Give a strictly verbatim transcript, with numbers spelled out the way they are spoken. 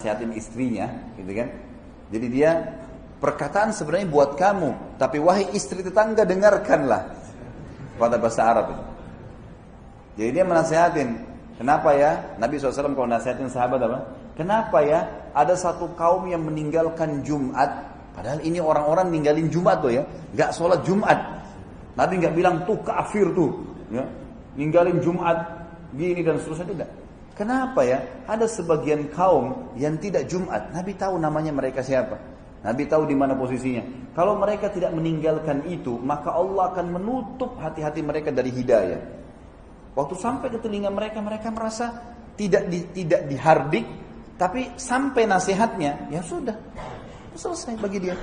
nasihatin istrinya, gitu kan? Jadi dia perkataan sebenarnya buat kamu, tapi wahai istri tetangga dengarkanlah. Pada bahasa Arab itu. Jadi dia menasihatin, kenapa ya? Nabi shallallahu alaihi wasallam kalau nasihatin sahabat apa? Kenapa ya? Ada satu kaum yang meninggalkan Jumat, padahal ini orang-orang ninggalin Jumat tuh ya, nggak sholat Jumat. Nabi nggak bilang tuh kafir tuh, ya, ninggalin Jumat, gini dan seterusnya, tidak. Kenapa ya? Ada sebagian kaum yang tidak Jumat. Nabi tahu namanya mereka siapa. Nabi tahu di mana posisinya. Kalau mereka tidak meninggalkan itu, maka Allah akan menutup hati-hati mereka dari hidayah. Waktu sampai ke telinga mereka, mereka merasa tidak di, tidak dihardik, tapi sampai nasihatnya, ya sudah, selesai bagi dia.